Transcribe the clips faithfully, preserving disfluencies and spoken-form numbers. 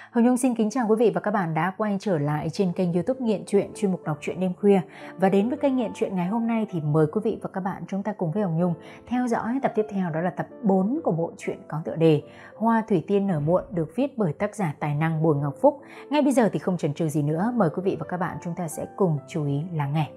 Hồng Nhung xin kính chào quý vị và các bạn đã quay trở lại trên kênh YouTube Nghiện Truyện, chuyên mục đọc truyện đêm khuya. Và đến với kênh Nghiện Truyện ngày hôm nay thì mời quý vị và các bạn chúng ta cùng với Hồng Nhung theo dõi tập tiếp theo, đó là tập bốn của bộ truyện có tựa đề Hoa Thủy Tiên Nở Muộn, được viết bởi tác giả tài năng Bùi Ngọc Phúc. Ngay bây giờ thì không chần chừ gì nữa, mời quý vị và các bạn chúng ta sẽ cùng chú ý lắng nghe.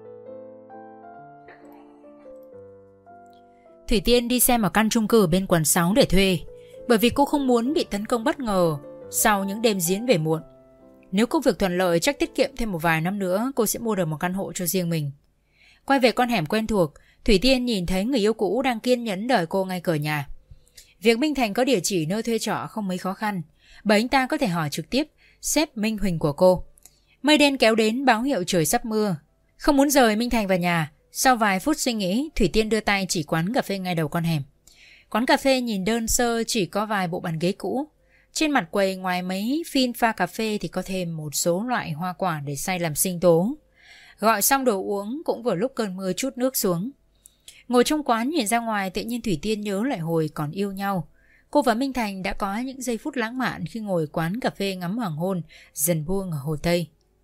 Thủy Tiên đi xem ở căn chung cư bên quận sáu để thuê, bởi vì cô không muốn bị tấn công bất ngờ sau những đêm diễn về muộn. Nếu công việc thuận lợi chắc tiết kiệm thêm một vài năm nữa cô sẽ mua được một căn hộ cho riêng mình. Quay về con hẻm quen thuộc, Thủy Tiên nhìn thấy người yêu cũ đang kiên nhẫn đợi cô ngay cửa nhà. Việc Minh Thành có địa chỉ nơi thuê trọ không mấy khó khăn, bởi anh ta có thể hỏi trực tiếp sếp Minh Huỳnh của cô. Mây đen kéo đến báo hiệu trời sắp mưa. Không muốn rời Minh Thành vào nhà, sau vài phút suy nghĩ, Thủy Tiên đưa tay chỉ quán cà phê ngay đầu con hẻm. Quán cà phê nhìn đơn sơ, chỉ có vài bộ bàn ghế cũ. Trên mặt quầy ngoài mấy phin pha cà phê thì có thêm một số loại hoa quả để xay làm sinh tố. Gọi xong đồ uống cũng vừa lúc cơn mưa trút nước xuống. Ngồi trong quán nhìn ra ngoài, tự nhiên Thủy Tiên nhớ lại hồi còn yêu nhau. Cô và Minh Thành đã có những giây phút lãng mạn khi ngồi quán cà phê ngắm hoàng hôn dần buông ở Hồ Tây.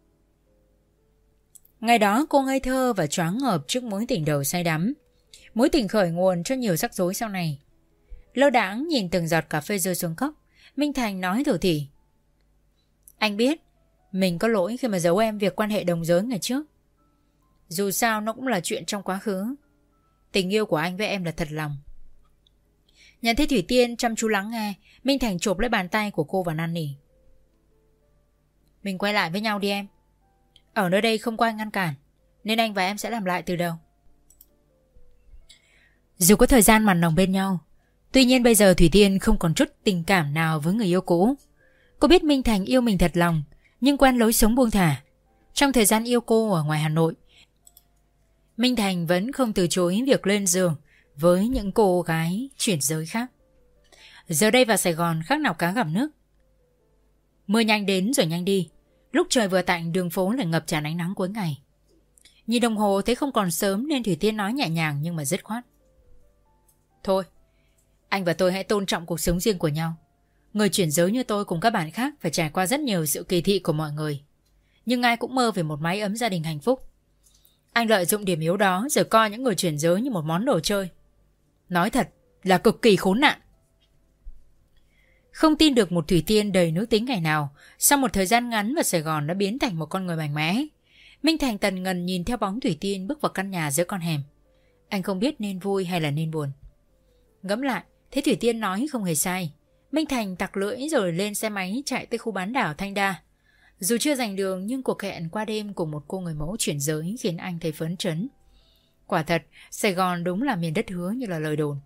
Ngày đó cô ngây thơ và choáng ngợp trước mối tình đầu say đắm. Mối tình khởi nguồn cho nhiều rắc rối sau này. Lơ đãng nhìn từng giọt cà phê rơi xuống cốc, Minh Thành nói thủ thỉ: Anh biết mình có lỗi khi mà giấu em việc quan hệ đồng giới ngày trước. Dù sao nó cũng là chuyện trong quá khứ. Tình yêu của anh với em là thật lòng. Nhận thấy Thủy Tiên chăm chú lắng nghe, Minh Thành chộp lấy bàn tay của cô và năn nỉ: Mình quay lại với nhau đi em. Ở nơi đây không có ai ngăn cản, nên anh và em sẽ làm lại từ đầu. Dù có thời gian mặn nồng bên nhau, tuy nhiên bây giờ Thủy Tiên không còn chút tình cảm nào với người yêu cũ. Cô biết Minh Thành yêu mình thật lòng, nhưng quen lối sống buông thả. Trong thời gian yêu cô ở ngoài Hà Nội, Minh Thành vẫn không từ chối việc lên giường với những cô gái chuyển giới khác. Giờ đây vào Sài Gòn khác nào cá gặp nước. Mưa nhanh đến rồi nhanh đi. Lúc trời vừa tạnh, đường phố lại ngập tràn ánh nắng cuối ngày. Nhìn đồng hồ thấy không còn sớm nên Thủy Tiên nói nhẹ nhàng nhưng mà dứt khoát: Thôi, anh và tôi hãy tôn trọng cuộc sống riêng của nhau. Người chuyển giới như tôi cùng các bạn khác phải trải qua rất nhiều sự kỳ thị của mọi người, nhưng ai cũng mơ về một mái ấm gia đình hạnh phúc. Anh lợi dụng điểm yếu đó rồi coi những người chuyển giới như một món đồ chơi. Nói thật là cực kỳ khốn nạn. Không tin được một Thủy Tiên đầy nữ tính ngày nào, sau một thời gian ngắn vào Sài Gòn đã biến thành một con người mạnh mẽ. Minh Thành tần ngần nhìn theo bóng Thủy Tiên bước vào căn nhà giữa con hẻm. Anh không biết nên vui hay là nên buồn. Ngẫm lại, thấy Thủy Tiên nói không hề sai. Minh Thành tặc lưỡi rồi lên xe máy chạy tới khu bán đảo Thanh Đa. Dù chưa giành đường nhưng cuộc hẹn qua đêm cùng một cô người mẫu chuyển giới khiến anh thấy phấn chấn. Quả thật, Sài Gòn đúng là miền đất hứa như là lời đồn.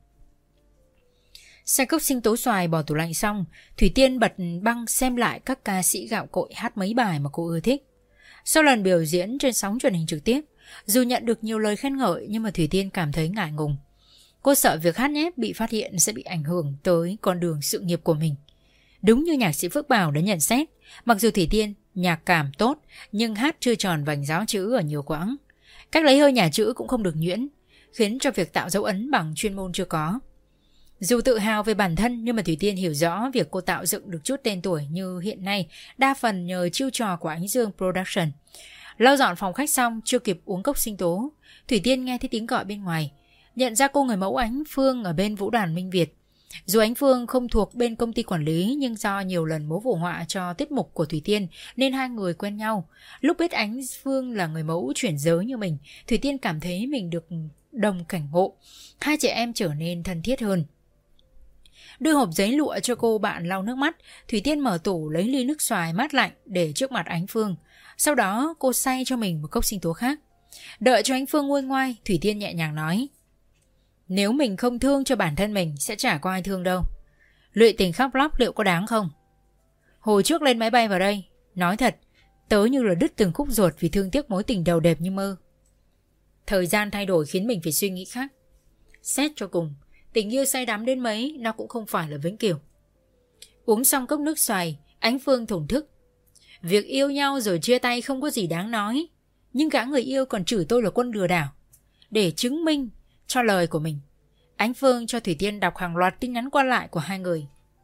Xay cốc sinh tố xoài bỏ tủ lạnh xong, Thủy Tiên bật băng xem lại các ca sĩ gạo cội hát mấy bài mà cô ưa thích. Sau lần biểu diễn trên sóng truyền hình trực tiếp, dù nhận được nhiều lời khen ngợi nhưng mà Thủy Tiên cảm thấy ngại ngùng. Cô sợ việc hát nhép bị phát hiện sẽ bị ảnh hưởng tới con đường sự nghiệp của mình. Đúng như nhạc sĩ Phước Bảo đã nhận xét, mặc dù Thủy Tiên nhạc cảm tốt nhưng hát chưa tròn vành giáo chữ ở nhiều quãng. Cách lấy hơi nhà chữ cũng không được nhuyễn, khiến cho việc tạo dấu ấn bằng chuyên môn chưa có. Dù tự hào về bản thân nhưng mà Thủy Tiên hiểu rõ việc cô tạo dựng được chút tên tuổi như hiện nay đa phần nhờ chiêu trò của Ánh Dương Production. Lau dọn phòng khách xong, chưa kịp uống cốc sinh tố, Thủy Tiên nghe thấy tiếng gọi bên ngoài. Nhận ra cô người mẫu Ánh Phương ở bên vũ đoàn Minh Việt. Dù Ánh Phương không thuộc bên công ty quản lý nhưng do nhiều lần múa phụ họa cho tiết mục của Thủy Tiên nên hai người quen nhau. Lúc biết Ánh Phương là người mẫu chuyển giới như mình, Thủy Tiên cảm thấy mình được đồng cảnh ngộ. Hai chị em trở nên thân thiết hơn. Đưa hộp giấy lụa cho cô bạn lau nước mắt, Thủy Tiên mở tủ lấy ly nước xoài mát lạnh để trước mặt Ánh Phương. Sau đó cô xay cho mình một cốc sinh tố khác. Đợi cho Ánh Phương nguôi ngoai, Thủy Tiên nhẹ nhàng nói: Nếu mình không thương cho bản thân mình sẽ chả có ai thương đâu. Lụy tình khóc lóc liệu có đáng không? Hồi trước lên máy bay vào đây, nói thật, tớ như là đứt từng khúc ruột vì thương tiếc mối tình đầu đẹp như mơ. Thời gian thay đổi khiến mình phải suy nghĩ khác. Xét cho cùng, tình yêu say đắm đến mấy nó cũng không phải là vĩnh cửu. Uống xong cốc nước xoài, Ánh Phương thổn thức. Việc yêu nhau rồi chia tay không có gì đáng nói, nhưng gã người yêu còn chửi tôi là quân lừa đảo. Để chứng minh cho lời của mình, Ánh Phương cho Thủy Tiên đọc hàng loạt tin nhắn qua lại của hai người.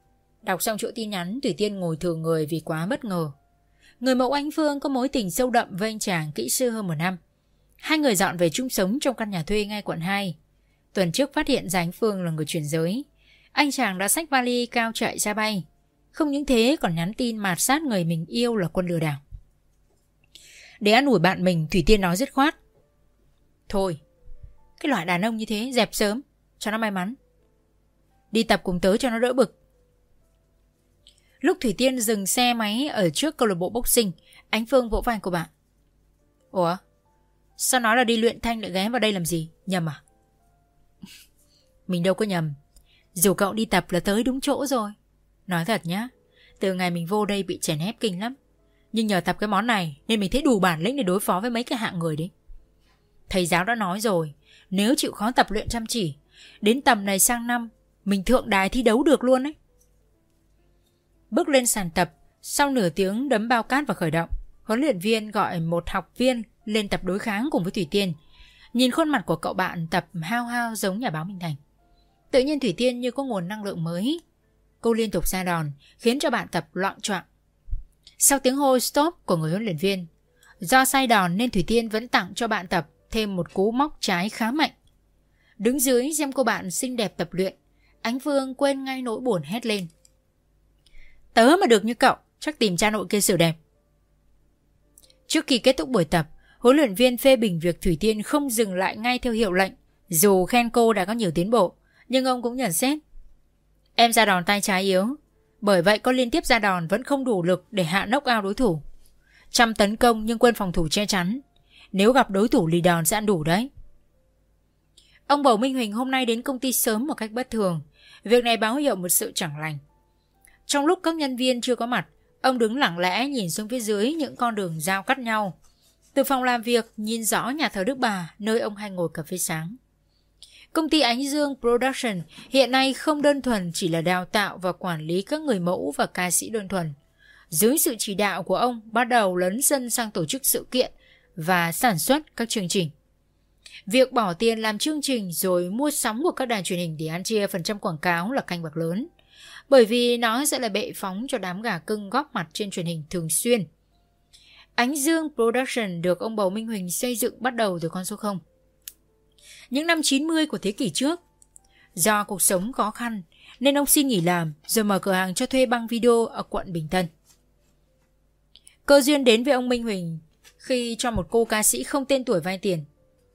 Đọc xong chuỗi tin nhắn, Thủy Tiên ngồi thừ người vì quá bất ngờ. Người mẫu Ánh Phương có mối tình sâu đậm với anh chàng kỹ sư hơn một năm. Hai người dọn về chung sống trong căn nhà thuê ngay quận hai. Tuần trước phát hiện ra Ánh Phương là người chuyển giới, anh chàng đã xách vali cao chạy ra bay. Không những thế còn nhắn tin mạt sát người mình yêu là quân lừa đảo. Để an ủi bạn mình, Thủy Tiên nói dứt khoát: thôi, cái loại đàn ông như thế dẹp sớm cho nó may mắn. Đi tập cùng tớ cho nó đỡ bực. Lúc Thủy Tiên dừng xe máy ở trước câu lạc bộ boxing, Ánh Phương vỗ vai của bạn: ủa, sao nói là đi luyện thanh lại ghé vào đây làm gì? Nhầm à? Mình đâu có nhầm. Dù cậu đi tập là tới đúng chỗ rồi. Nói thật nhá, từ ngày mình vô đây bị chèn ép kinh lắm. Nhưng nhờ tập cái món này nên mình thấy đủ bản lĩnh để đối phó với mấy cái hạng người đấy. Thầy giáo đã nói rồi, nếu chịu khó tập luyện chăm chỉ, đến tầm này sang năm mình thượng đài thi đấu được luôn đấy. Bước lên sàn tập, sau nửa tiếng đấm bao cát và khởi động, huấn luyện viên gọi một học viên lên tập đối kháng cùng với Thủy Tiên. Nhìn khuôn mặt của cậu bạn tập hao hao giống nhà báo Minh Thành, tự nhiên Thủy Tiên như có nguồn năng lượng mới. Cô liên tục ra đòn khiến cho bạn tập loạng choạng. Sau tiếng hô stop của người huấn luyện viên, do sai đòn nên Thủy Tiên vẫn tặng cho bạn tập thêm một cú móc trái khá mạnh. Đứng dưới xem cô bạn xinh đẹp tập luyện, Ánh Phương quên ngay nỗi buồn hét lên: tớ mà được như cậu chắc tìm cha nội kia sửa đẹp. Trước khi kết thúc buổi tập, huấn luyện viên phê bình việc Thủy Tiên không dừng lại ngay theo hiệu lệnh. Dù khen cô đã có nhiều tiến bộ, nhưng ông cũng nhận xét: em ra đòn tay trái yếu, bởi vậy có liên tiếp ra đòn vẫn không đủ lực để hạ knock out đối thủ. Chăm tấn công nhưng quên phòng thủ che chắn, nếu gặp đối thủ lì đòn sẽ ăn đủ đấy. Ông Bầu Minh Huỳnh hôm nay đến công ty sớm một cách bất thường. Việc này báo hiệu một sự chẳng lành. Trong lúc các nhân viên chưa có mặt, ông đứng lặng lẽ nhìn xuống phía dưới những con đường giao cắt nhau. Từ phòng làm việc nhìn rõ nhà thờ Đức Bà, nơi ông hay ngồi cà phê sáng. Công ty Ánh Dương Production hiện nay không đơn thuần chỉ là đào tạo và quản lý các người mẫu và ca sĩ đơn thuần. Dưới sự chỉ đạo của ông, bắt đầu lấn sân sang tổ chức sự kiện và sản xuất các chương trình. Việc bỏ tiền làm chương trình rồi mua sắm của các đài truyền hình để ăn chia phần trăm quảng cáo là canh bạc lớn, bởi vì nó sẽ là bệ phóng cho đám gà cưng góp mặt trên truyền hình thường xuyên. Ánh Dương Production được ông Bầu Minh Huỳnh xây dựng bắt đầu từ con số không. Những năm chín mươi của thế kỷ trước, do cuộc sống khó khăn nên ông xin nghỉ làm rồi mở cửa hàng cho thuê băng video ở quận Bình Tân. Cơ duyên đến với ông Minh Huỳnh khi cho một cô ca sĩ không tên tuổi vay tiền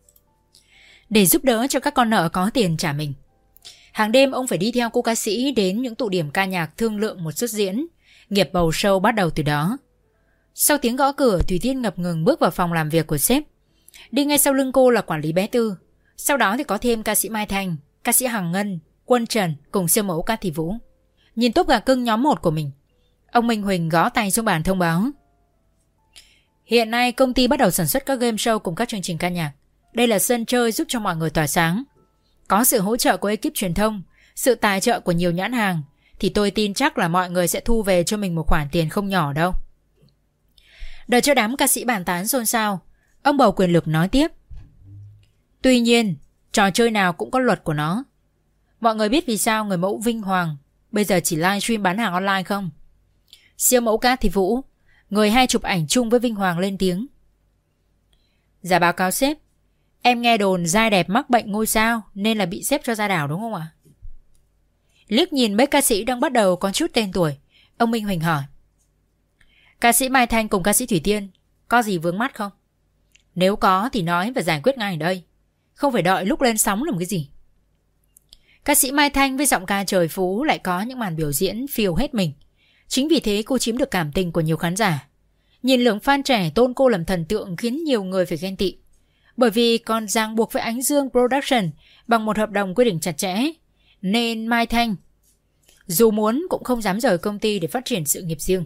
để giúp đỡ cho các con nợ có tiền trả mình. Hàng đêm ông phải đi theo cô ca sĩ đến những tụ điểm ca nhạc thương lượng một suất diễn. Nghiệp bầu show bắt đầu từ đó. Sau tiếng gõ cửa, Thủy Tiên ngập ngừng bước vào phòng làm việc của sếp. Đi ngay sau lưng cô là quản lý bé Tư. Sau đó thì có thêm ca sĩ Mai Thanh, ca sĩ Hằng Ngân, Quân Trần cùng siêu mẫu Cát Thị Vũ. Nhìn tốp gà cưng nhóm một của mình, ông Minh Huỳnh gõ tay xuống bàn thông báo: hiện nay công ty bắt đầu sản xuất các game show cùng các chương trình ca nhạc. Đây là sân chơi giúp cho mọi người tỏa sáng. Có sự hỗ trợ của ekip truyền thông, sự tài trợ của nhiều nhãn hàng, thì tôi tin chắc là mọi người sẽ thu về cho mình một khoản tiền không nhỏ đâu. Đợi cho đám ca sĩ bàn tán xôn xao, ông Bầu quyền lực nói tiếp: tuy nhiên, trò chơi nào cũng có luật của nó. Mọi người biết vì sao người mẫu Vinh Hoàng bây giờ chỉ livestream bán hàng online không? Siêu mẫu Cát Thị Vũ, người hay chụp ảnh chung với Vinh Hoàng lên tiếng: dạ báo cáo sếp, em nghe đồn giai đẹp mắc bệnh ngôi sao nên là bị sếp cho ra đảo đúng không ạ? Liếc nhìn mấy ca sĩ đang bắt đầu có chút tên tuổi, ông Minh Huỳnh hỏi: ca sĩ Mai Thanh cùng ca sĩ Thủy Tiên có gì vướng mắt không? Nếu có thì nói và giải quyết ngay ở đây, không phải đợi lúc lên sóng làm cái gì. Ca sĩ Mai Thanh với giọng ca trời phú lại có những màn biểu diễn phiêu hết mình. Chính vì thế cô chiếm được cảm tình của nhiều khán giả. Nhìn lượng fan trẻ tôn cô làm thần tượng khiến nhiều người phải ghen tị. Bởi vì còn ràng buộc với Ánh Dương Production bằng một hợp đồng quy định chặt chẽ, nên Mai Thanh dù muốn cũng không dám rời công ty để phát triển sự nghiệp riêng.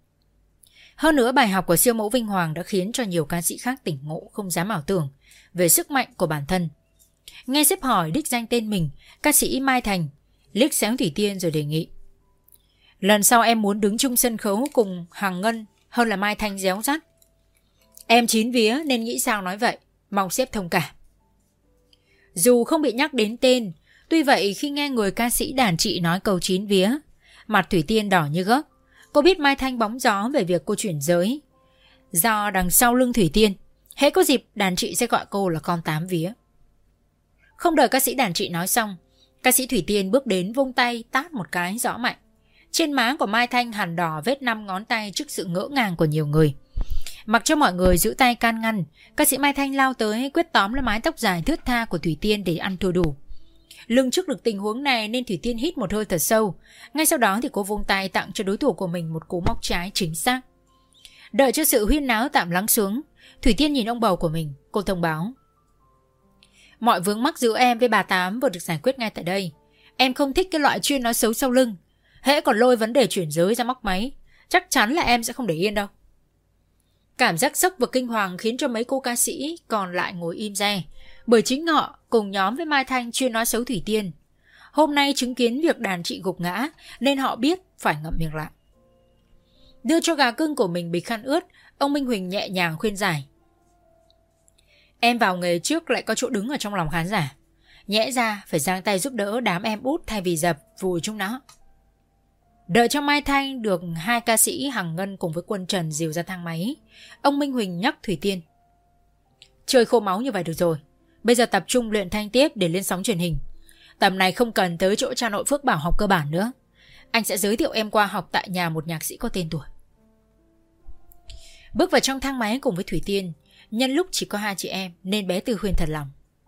Hơn nữa, bài học của siêu mẫu Vinh Hoàng đã khiến cho nhiều ca sĩ khác tỉnh ngộ không dám ảo tưởng về sức mạnh của bản thân. Nghe sếp hỏi đích danh tên mình, ca sĩ Mai Thành liếc xéo Thủy Tiên rồi đề nghị: lần sau em muốn đứng chung sân khấu cùng Hằng Ngân hơn là Mai Thanh réo rắt. Em chín vía nên nghĩ sao nói vậy, mong sếp thông cảm. Dù không bị nhắc đến tên, tuy vậy khi nghe người ca sĩ đàn chị nói câu chín vía, Mặt Thủy Tiên đỏ như gấc. Cô biết Mai Thanh bóng gió về việc cô chuyển giới. Do đằng sau lưng Thủy Tiên, hễ có dịp đàn chị sẽ gọi cô là con tám vía. Không đợi ca sĩ đàn chị nói xong, ca sĩ Thủy Tiên bước đến vung tay tát một cái rõ mạnh. Trên má của Mai Thanh hằn đỏ vết năm ngón tay trước sự ngỡ ngàng của nhiều người. Mặc cho mọi người giữ tay can ngăn, ca sĩ Mai Thanh lao tới quyết tóm lấy mái tóc dài thướt tha của Thủy Tiên để ăn thua đủ. Lường trước được tình huống này nên Thủy Tiên hít một hơi thật sâu. Ngay sau đó thì cô vung tay tặng cho đối thủ của mình một cú móc trái chính xác. Đợi cho sự huyên náo tạm lắng xuống, Thủy Tiên nhìn ông bầu của mình. Cô thông báo: mọi vướng mắc giữa em với bà Tám vừa được giải quyết ngay tại đây. Em không thích cái loại chuyên nói xấu sau lưng. Hễ còn lôi vấn đề chuyển giới ra móc máy, chắc chắn là em sẽ không để yên đâu. Cảm giác sốc và kinh hoàng khiến cho mấy cô ca sĩ còn lại ngồi im re, bởi chính họ cùng nhóm với Mai Thanh chuyên nói xấu Thủy Tiên. Hôm nay chứng kiến việc đàn chị gục ngã nên họ biết phải ngậm miệng lại. Đưa cho gà cưng của mình bịch khăn ướt, ông Minh Huỳnh nhẹ nhàng khuyên giải: em vào nghề trước lại có chỗ đứng ở trong lòng khán giả. Nhẽ ra phải giang tay giúp đỡ đám em út thay vì dập vùi chúng nó. Đợi cho Mai Thanh được hai ca sĩ Hằng Ngân cùng với Quân Trần dìu ra thang máy, ông Minh Huỳnh nhắc Thủy Tiên: chơi khô máu như vậy được rồi, bây giờ tập trung luyện thanh tiếp để lên sóng truyền hình. Tầm này không cần tới chỗ cha nội Phước Bảo học cơ bản nữa. Anh sẽ giới thiệu em qua học tại nhà một nhạc sĩ có tên tuổi. Bước vào trong thang máy cùng với Thủy Tiên, nhân lúc chỉ có hai chị em nên bé Tư khuyên thật lòng: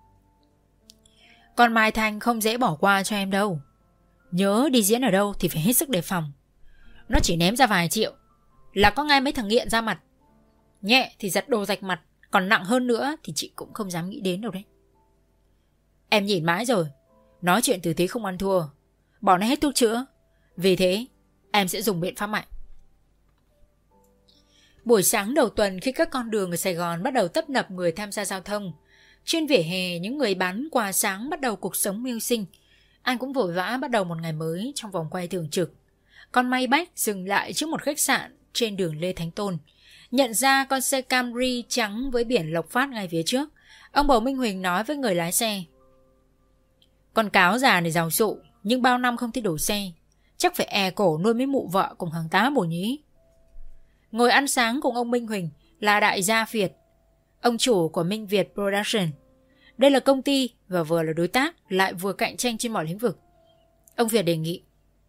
con Mai Thanh không dễ bỏ qua cho em đâu. Nhớ đi diễn ở đâu thì phải hết sức đề phòng. Nó chỉ ném ra vài triệu là có ngay mấy thằng nghiện ra mặt. Nhẹ thì giật đồ rạch mặt, còn nặng hơn nữa thì chị cũng không dám nghĩ đến đâu đấy. Em nhìn mãi rồi, nói chuyện từ thế không ăn thua, bỏ nó hết thuốc chữa. Vì thế em sẽ dùng biện pháp mạnh. Buổi sáng đầu tuần, khi các con đường ở Sài Gòn bắt đầu tấp nập người tham gia giao thông, trên vỉa hè những người bán quà sáng bắt đầu cuộc sống mưu sinh. Anh cũng vội vã bắt đầu một ngày mới trong vòng quay thường trực. Con May Bách dừng lại trước một khách sạn trên đường Lê Thánh Tôn, nhận ra con xe Camry trắng với biển Lộc Phát ngay phía trước. Ông bầu Minh Huỳnh nói với người lái xe: con cáo già này giàu sụ, nhưng bao năm không thích đổ xe, chắc phải è cổ nuôi mấy mụ vợ cùng hàng tá bổ nhí. Ngồi ăn sáng cùng ông Minh Huỳnh là đại gia Việt, ông chủ của Minh Việt Production. Đây là công ty và vừa là đối tác, lại vừa cạnh tranh trên mọi lĩnh vực. Ông Việt đề nghị: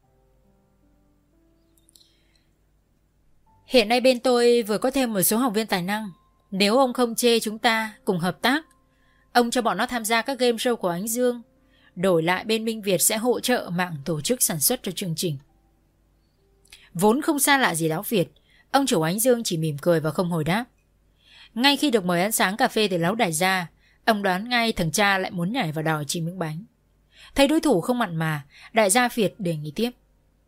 hiện nay bên tôi vừa có thêm một số học viên tài năng. Nếu ông không chê chúng ta cùng hợp tác, ông cho bọn nó tham gia các game show của Ánh Dương. Đổi lại bên Minh Việt sẽ hỗ trợ mạng tổ chức sản xuất cho chương trình. Vốn không xa lạ gì Lão Việt, ông chủ Ánh Dương chỉ mỉm cười và không hồi đáp. Ngay khi được mời ăn sáng cà phê từ Lão đại gia, ông đoán ngay thằng cha lại muốn nhảy vào đòi chi miếng bánh. Thấy đối thủ không mặn mà, đại gia Việt đề nghị tiếp: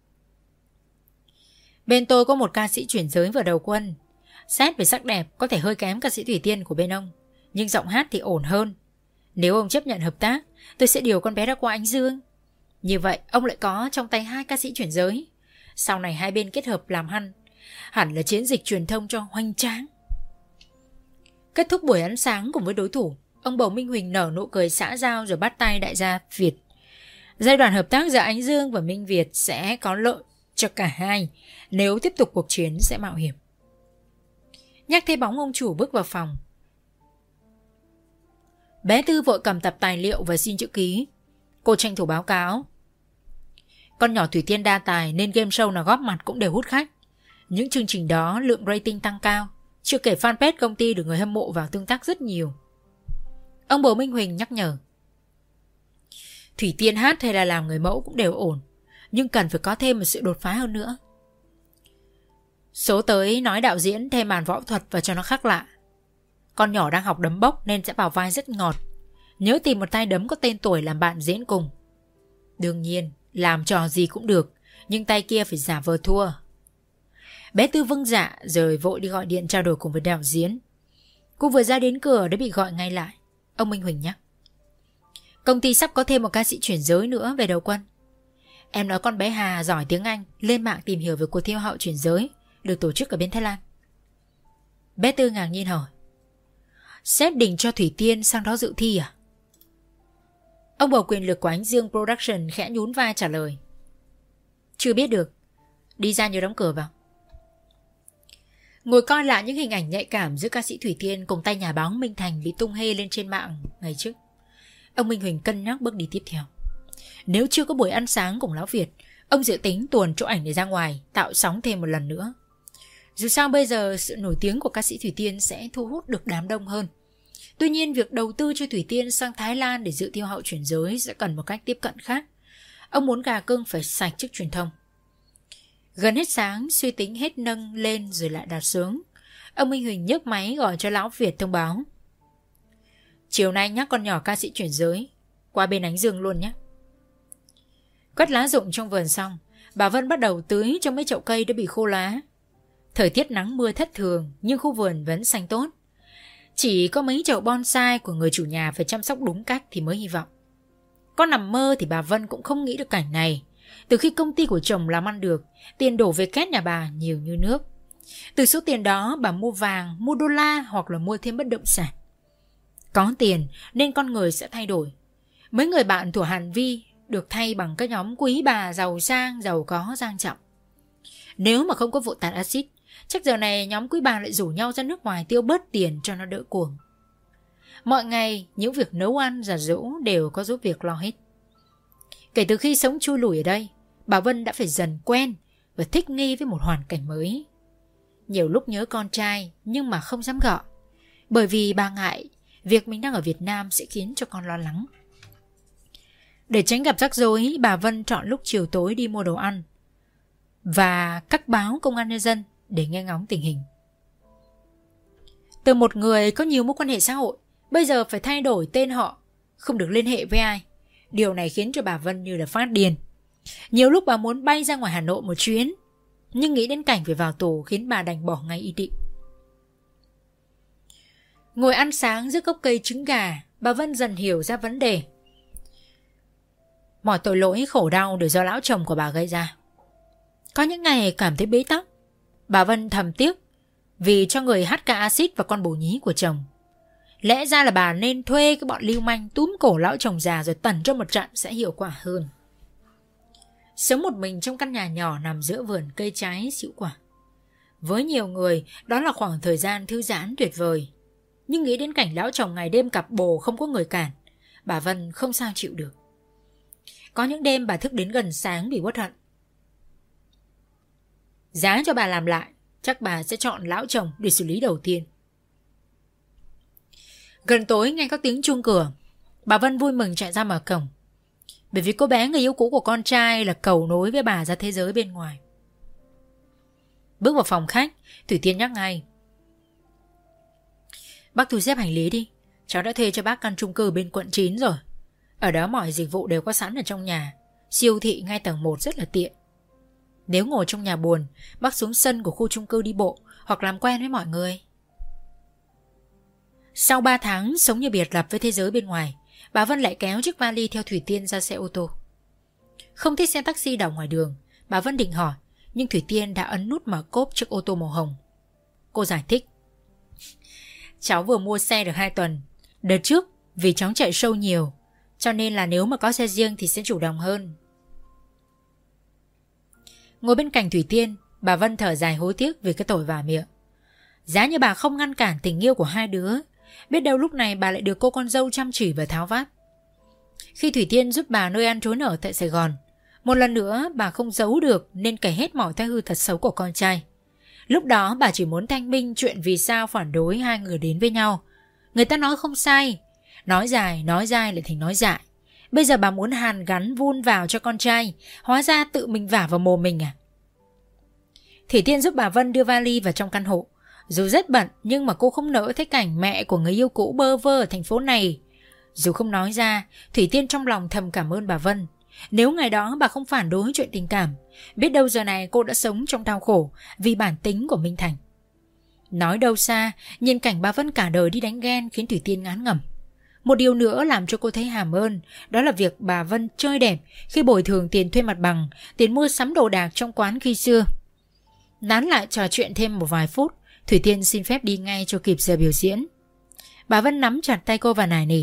bên tôi có một ca sĩ chuyển giới vào đầu quân. Xét về sắc đẹp có thể hơi kém ca sĩ Thủy Tiên của bên ông, nhưng giọng hát thì ổn hơn. Nếu ông chấp nhận hợp tác, tôi sẽ điều con bé ra qua Ánh Dương. Như vậy ông lại có trong tay hai ca sĩ chuyển giới. Sau này hai bên kết hợp làm ăn, hẳn là chiến dịch truyền thông cho hoành tráng. Kết thúc buổi ăn sáng cùng với đối thủ, ông bầu Minh Huỳnh nở nụ cười xã giao rồi bắt tay đại gia Việt. Giai đoạn hợp tác giữa Ánh Dương và Minh Việt sẽ có lợi cho cả hai. Nếu tiếp tục cuộc chiến sẽ mạo hiểm. Nhắc thấy bóng ông chủ bước vào phòng, bé Tư vội cầm tập tài liệu và xin chữ ký. Cô tranh thủ báo cáo: con nhỏ Thủy Tiên đa tài nên game show nào góp mặt cũng đều hút khách. Những chương trình đó lượng rating tăng cao, chưa kể fanpage công ty được người hâm mộ vào tương tác rất nhiều. Ông bầu Minh Huỳnh nhắc nhở: Thủy Tiên hát hay là làm người mẫu cũng đều ổn, nhưng cần phải có thêm một sự đột phá hơn nữa. Số tới nói đạo diễn thêm màn võ thuật và cho nó khác lạ. Con nhỏ đang học đấm bốc nên sẽ vào vai rất ngọt. Nhớ tìm một tay đấm có tên tuổi làm bạn diễn cùng. Đương nhiên làm trò gì cũng được, nhưng tay kia phải giả vờ thua. Bé Tư vâng dạ rồi vội đi gọi điện trao đổi cùng với đạo diễn. Cô vừa ra đến cửa đã bị gọi ngay lại. Ông Minh Huỳnh nhắc: công ty sắp có thêm một ca sĩ chuyển giới nữa về đầu quân. Em nói con bé Hà giỏi tiếng Anh, lên mạng tìm hiểu về cuộc thi hậu chuyển giới được tổ chức ở bên Thái Lan. Bé Tư ngạc nhiên hỏi: sếp định cho Thủy Tiên sang đó dự thi à? Ông bầu quyền lực của Ánh Dương Production khẽ nhún vai trả lời: chưa biết được, đi ra nhớ đóng cửa vào. Ngồi coi lại những hình ảnh nhạy cảm giữa ca sĩ Thủy Tiên cùng tay nhà báo Minh Thành bị tung hê lên trên mạng ngày trước, ông Minh Huỳnh cân nhắc bước đi tiếp theo. Nếu chưa có buổi ăn sáng cùng Lão Việt, ông dự tính tuồn chỗ ảnh này ra ngoài, tạo sóng thêm một lần nữa. Dù sao bây giờ sự nổi tiếng của ca sĩ Thủy Tiên sẽ thu hút được đám đông hơn. Tuy nhiên việc đầu tư cho Thủy Tiên sang Thái Lan để dự thi hậu chuyển giới sẽ cần một cách tiếp cận khác. Ông muốn gà cưng phải sạch trước truyền thông. Gần hết sáng, suy tính hết nâng lên rồi lại đặt xuống. Ông Minh Huỳnh nhấc máy gọi cho Lão Việt thông báo: chiều nay nhắc con nhỏ ca sĩ chuyển giới qua bên Ánh Dương luôn nhé. Quét lá rụng trong vườn xong, bà Vân bắt đầu tưới cho mấy chậu cây đã bị khô lá. Thời tiết nắng mưa thất thường nhưng khu vườn vẫn xanh tốt. Chỉ có mấy chậu bonsai của người chủ nhà phải chăm sóc đúng cách thì mới hy vọng. Có nằm mơ thì bà Vân cũng không nghĩ được cảnh này. Từ khi công ty của chồng làm ăn được, tiền đổ về két nhà bà nhiều như nước. Từ số tiền đó bà mua vàng, mua đô la hoặc là mua thêm bất động sản. Có tiền nên con người sẽ thay đổi. Mấy người bạn của Hàn Vi được thay bằng các nhóm quý bà giàu sang, giàu có, sang trọng. Nếu mà không có vụ tạt axit, chắc giờ này nhóm quý bà lại rủ nhau ra nước ngoài tiêu bớt tiền cho nó đỡ cuồng. Mọi ngày, những việc nấu ăn, giặt giũ đều có giúp việc lo hết. Kể từ khi sống chui lủi ở đây, bà Vân đã phải dần quen và thích nghi với một hoàn cảnh mới. Nhiều lúc nhớ con trai nhưng mà không dám gọi, bởi vì bà ngại việc mình đang ở Việt Nam sẽ khiến cho con lo lắng. Để tránh gặp rắc rối, bà Vân chọn lúc chiều tối đi mua đồ ăn và các báo Công an Nhân dân để nghe ngóng tình hình. Từ một người có nhiều mối quan hệ xã hội, bây giờ phải thay đổi tên họ, không được liên hệ với ai. Điều này khiến cho bà Vân như là phát điên. Nhiều lúc bà muốn bay ra ngoài Hà Nội một chuyến, nhưng nghĩ đến cảnh phải vào tù khiến bà đành bỏ ngay ý định. Ngồi ăn sáng dưới gốc cây trứng gà, bà Vân dần hiểu ra vấn đề. Mọi tội lỗi khổ đau đều do lão chồng của bà gây ra. Có những ngày cảm thấy bế tắc, bà Vân thầm tiếc vì cho người hắt ca axit và con bồ nhí của chồng. Lẽ ra là bà nên thuê cái bọn lưu manh túm cổ lão chồng già rồi tẩn cho một trận sẽ hiệu quả hơn. Sống một mình trong căn nhà nhỏ nằm giữa vườn cây trái xỉu quả, với nhiều người đó là khoảng thời gian thư giãn tuyệt vời. Nhưng nghĩ đến cảnh lão chồng ngày đêm cặp bồ không có người cản, bà Vân không sao chịu được. Có những đêm bà thức đến gần sáng vì uất hận. Giá cho bà làm lại, chắc bà sẽ chọn lão chồng để xử lý đầu tiên. Gần tối nghe có tiếng chuông cửa, bà Vân vui mừng chạy ra mở cổng. Bởi vì cô bé người yêu cũ của con trai là cầu nối với bà ra thế giới bên ngoài. Bước vào phòng khách, Thủy Tiên nhắc ngay: bác thu xếp hành lý đi, cháu đã thuê cho bác căn chung cư bên quận chín rồi. Ở đó mọi dịch vụ đều có sẵn ở trong nhà, siêu thị ngay tầng một rất là tiện. Nếu ngồi trong nhà buồn, bác xuống sân của khu chung cư đi bộ hoặc làm quen với mọi người. Sau ba tháng sống như biệt lập với thế giới bên ngoài, bà Vân lại kéo chiếc vali theo Thủy Tiên ra xe ô tô. Không thích xe taxi đậu ngoài đường, bà Vân định hỏi, nhưng Thủy Tiên đã ấn nút mở cốp chiếc ô tô màu hồng. Cô giải thích: cháu vừa mua xe được hai tuần. Đợt trước vì cháu chạy show nhiều, cho nên là nếu mà có xe riêng thì sẽ chủ động hơn. Ngồi bên cạnh Thủy Tiên, bà Vân thở dài hối tiếc vì cái tội vả miệng. Giá như bà không ngăn cản tình yêu của hai đứa, biết đâu lúc này bà lại được cô con dâu chăm chỉ và tháo vát. Khi Thủy Tiên giúp bà nơi ăn trốn ở tại Sài Gòn, một lần nữa bà không giấu được nên kể hết mọi thói hư thật xấu của con trai. Lúc đó bà chỉ muốn thanh minh chuyện vì sao phản đối hai người đến với nhau. Người ta nói không sai, nói dài nói dai lại thành nói dại. Bây giờ bà muốn hàn gắn vun vào cho con trai, hóa ra tự mình vả vào mồm mình à? Thủy Tiên giúp bà Vân đưa vali vào trong căn hộ. Dù rất bận nhưng mà cô không nỡ thấy cảnh mẹ của người yêu cũ bơ vơ ở thành phố này. Dù không nói ra, Thủy Tiên trong lòng thầm cảm ơn bà Vân. Nếu ngày đó bà không phản đối chuyện tình cảm, biết đâu giờ này cô đã sống trong đau khổ vì bản tính của Minh Thành. Nói đâu xa, nhìn cảnh bà Vân cả đời đi đánh ghen khiến Thủy Tiên ngán ngẩm. Một điều nữa làm cho cô thấy hàm ơn, đó là việc bà Vân chơi đẹp khi bồi thường tiền thuê mặt bằng, tiền mua sắm đồ đạc trong quán khi xưa. Nán lại trò chuyện thêm một vài phút, Thủy Tiên xin phép đi ngay cho kịp giờ biểu diễn. Bà Vân nắm chặt tay cô và nài nỉ: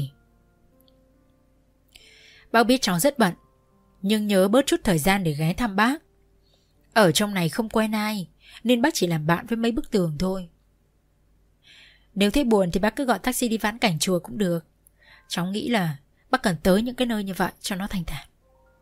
bác biết cháu rất bận, nhưng nhớ bớt chút thời gian để ghé thăm bác. Ở trong này không quen ai, nên bác chỉ làm bạn với mấy bức tường thôi. Nếu thấy buồn thì bác cứ gọi taxi đi vãn cảnh chùa cũng được. Cháu nghĩ là bác cần tới những cái nơi như vậy cho nó thanh thản.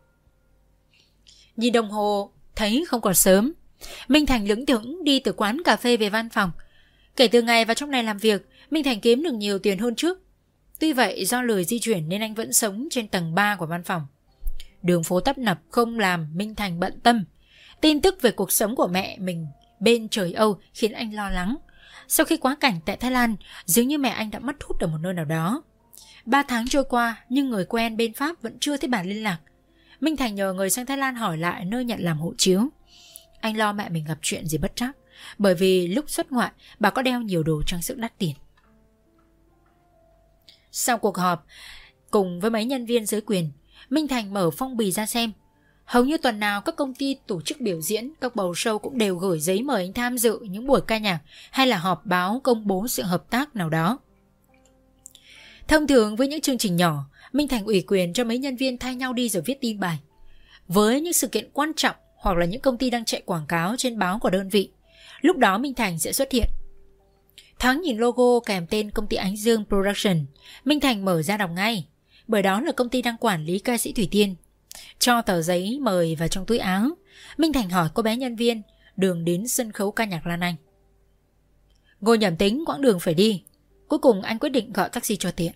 Nhìn đồng hồ thấy không còn sớm, Minh Thành lững thững đi từ quán cà phê về văn phòng. Kể từ ngày vào trong này làm việc, Minh Thành kiếm được nhiều tiền hơn trước. Tuy vậy do lười di chuyển nên anh vẫn sống trên tầng ba của văn phòng. Đường phố tấp nập không làm Minh Thành bận tâm. Tin tức về cuộc sống của mẹ mình bên trời Âu khiến anh lo lắng. Sau khi quá cảnh tại Thái Lan, dường như mẹ anh đã mất hút ở một nơi nào đó. Ba tháng trôi qua nhưng người quen bên Pháp vẫn chưa thấy bà liên lạc. Minh Thành nhờ người sang Thái Lan hỏi lại nơi nhận làm hộ chiếu. Anh lo mẹ mình gặp chuyện gì bất trắc, bởi vì lúc xuất ngoại bà có đeo nhiều đồ trang sức đắt tiền. Sau cuộc họp cùng với mấy nhân viên dưới quyền, Minh Thành mở phong bì ra xem. Hầu như tuần nào các công ty tổ chức biểu diễn, các bầu show cũng đều gửi giấy mời anh tham dự những buổi ca nhạc hay là họp báo công bố sự hợp tác nào đó. Thông thường với những chương trình nhỏ, Minh Thành ủy quyền cho mấy nhân viên thay nhau đi rồi viết tin bài. Với những sự kiện quan trọng hoặc là những công ty đang chạy quảng cáo trên báo của đơn vị, lúc đó Minh Thành sẽ xuất hiện. Thoáng nhìn logo kèm tên công ty Ánh Dương Production, Minh Thành mở ra đọc ngay, bởi đó là công ty đang quản lý ca sĩ Thủy Tiên. Cho tờ giấy mời vào trong túi áo, Minh Thành hỏi cô bé nhân viên đường đến sân khấu ca nhạc Lan Anh. Ngồi nhẩm tính quãng đường phải đi, cuối cùng anh quyết định gọi taxi cho tiện.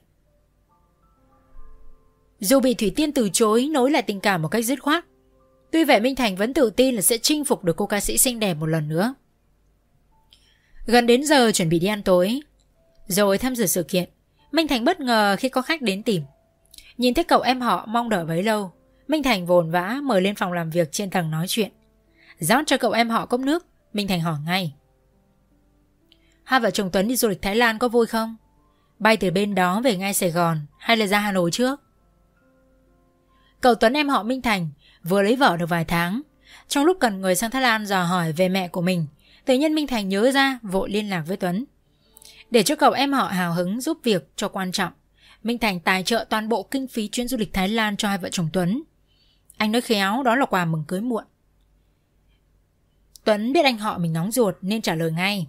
Dù bị Thủy Tiên từ chối nối lại tình cảm một cách dứt khoát, tuy vậy Minh Thành vẫn tự tin là sẽ chinh phục được cô ca sĩ xinh đẹp một lần nữa. Gần đến giờ chuẩn bị đi ăn tối rồi tham dự sự kiện, Minh Thành bất ngờ khi có khách đến tìm. Nhìn thấy cậu em họ mong đợi bấy lâu, Minh Thành vồn vã mời lên phòng làm việc trên tầng nói chuyện. Rót cho cậu em họ cốc nước, Minh Thành hỏi ngay. Hai vợ chồng Tuấn đi du lịch Thái Lan có vui không? Bay từ bên đó về ngay Sài Gòn hay là ra Hà Nội trước? Cậu Tuấn em họ Minh Thành vừa lấy vợ được vài tháng. Trong lúc cần người sang Thái Lan dò hỏi về mẹ của mình, tự nhiên Minh Thành nhớ ra vội liên lạc với Tuấn. Để cho cậu em họ hào hứng giúp việc cho quan trọng, Minh Thành tài trợ toàn bộ kinh phí chuyến du lịch Thái Lan cho hai vợ chồng Tuấn. Anh nói khéo đó là quà mừng cưới muộn. Tuấn biết anh họ mình nóng ruột nên trả lời ngay.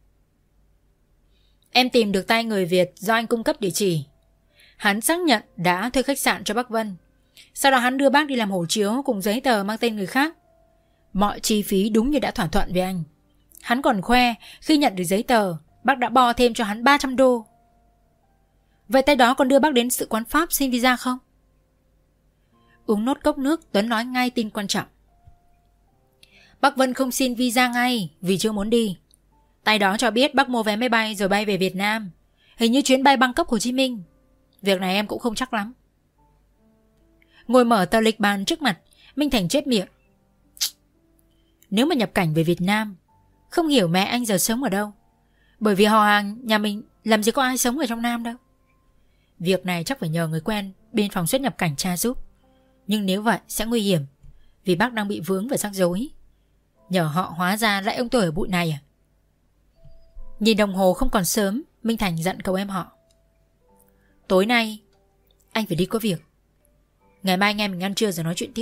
Em tìm được tay người Việt do anh cung cấp địa chỉ. Hắn xác nhận đã thuê khách sạn cho bác Vân. Sau đó hắn đưa bác đi làm hộ chiếu cùng giấy tờ mang tên người khác. Mọi chi phí đúng như đã thỏa thuận với anh. Hắn còn khoe khi nhận được giấy tờ, bác đã bo thêm cho hắn ba trăm đô. Vậy tay đó còn đưa bác đến sự quán Pháp xin visa không? Uống nốt cốc nước, Tuấn nói ngay tin quan trọng. Bác Vân không xin visa ngay vì chưa muốn đi. Tay đó cho biết bác mua vé máy bay rồi bay về Việt Nam. Hình như chuyến bay Bangkok Hồ Chí Minh. Việc này em cũng không chắc lắm. Ngồi mở tờ lịch bàn trước mặt, Minh Thành chép miệng. Nếu mà nhập cảnh về Việt Nam, không hiểu mẹ anh giờ sống ở đâu. Bởi vì họ hàng nhà mình làm gì có ai sống ở trong Nam đâu. Việc này chắc phải nhờ người quen bên phòng xuất nhập cảnh tra giúp. Nhưng nếu vậy sẽ nguy hiểm, vì bác đang bị vướng và rắc rối. Nhờ họ hóa ra lại ông tôi ở bụi này à? Nhìn đồng hồ không còn sớm, Minh Thành dặn cậu em họ. Tối nay anh phải đi có việc. Ngày mai anh em mình ăn trưa rồi nói chuyện tiếp.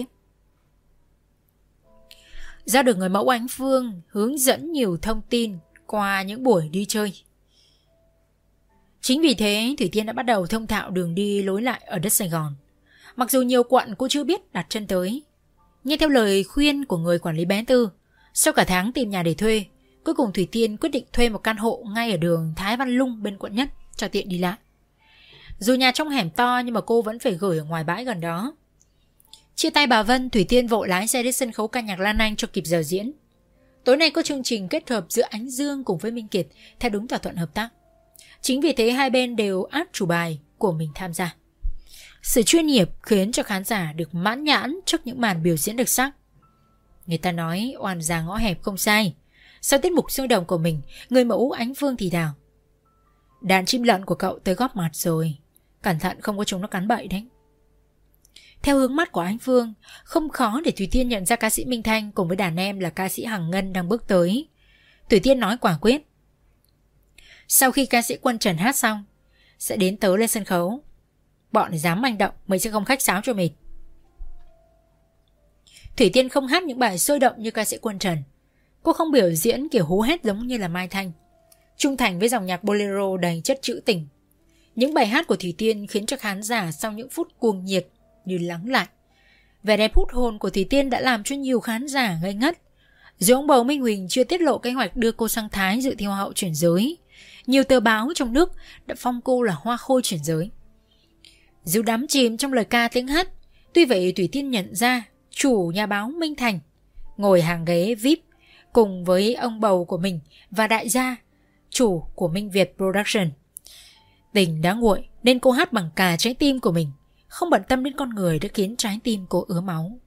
Do được người mẫu Ánh Phương hướng dẫn nhiều thông tin qua những buổi đi chơi. Chính vì thế Thủy Tiên đã bắt đầu thông thạo đường đi lối lại ở đất Sài Gòn. Mặc dù nhiều quận cô chưa biết đặt chân tới. Nghe theo lời khuyên của người quản lý bé Tư, sau cả tháng tìm nhà để thuê, cuối cùng Thủy Tiên quyết định thuê một căn hộ ngay ở đường Thái Văn Lung bên quận Nhất cho tiện đi lại. Dù nhà trong hẻm to nhưng mà cô vẫn phải gửi ở ngoài bãi gần đó. Chia tay bà Vân, Thủy Tiên vội lái xe đến sân khấu ca nhạc Lan Anh cho kịp giờ diễn. Tối nay có chương trình kết hợp giữa Ánh Dương cùng với Minh Kiệt theo đúng thỏa thuận hợp tác. Chính vì thế hai bên đều áp chủ bài của mình tham gia. Sự chuyên nghiệp khiến cho khán giả được mãn nhãn trước những màn biểu diễn đặc sắc. Người ta nói oan gia ngõ hẹp không sai. Sau tiết mục sôi động của mình, người mẫu Ánh Phương thì thào. Đàn chim lợn của cậu tới góp mặt rồi. Cẩn thận không có chúng nó cắn bậy đấy. Theo hướng mắt của Ánh Phương, không khó để Thủy Tiên nhận ra ca sĩ Minh Thanh cùng với đàn em là ca sĩ Hằng Ngân đang bước tới. Thủy Tiên nói quả quyết. Sau khi ca sĩ Quân Trần hát xong, sẽ đến tớ lên sân khấu. Bọn này dám manh động, mình sẽ không khách sáo cho mệt. Thủy Tiên không hát những bài sôi động như ca sĩ Quân Trần. Cô không biểu diễn kiểu hú hét giống như là Mai Thanh, trung thành với dòng nhạc bolero đầy chất trữ tình. Những bài hát của Thủy Tiên khiến cho khán giả sau những phút cuồng nhiệt như lắng lại. Vẻ đẹp hút hồn của Thủy Tiên đã làm cho nhiều khán giả ngây ngất. Dù ông bầu Minh Huỳnh chưa tiết lộ kế hoạch đưa cô sang Thái dự thi Hoa hậu chuyển giới, nhiều tờ báo trong nước đã phong cô là hoa khôi chuyển giới. Dù đắm chìm trong lời ca tiếng hát, tuy vậy Thủy Tiên nhận ra chủ nhà báo Minh Thành ngồi hàng ghế vi ai pi cùng với ông bầu của mình và đại gia chủ của Minh Việt Production. Tình đã nguội nên cô hát bằng cả trái tim của mình, không bận tâm đến con người đã khiến trái tim cô ứa máu.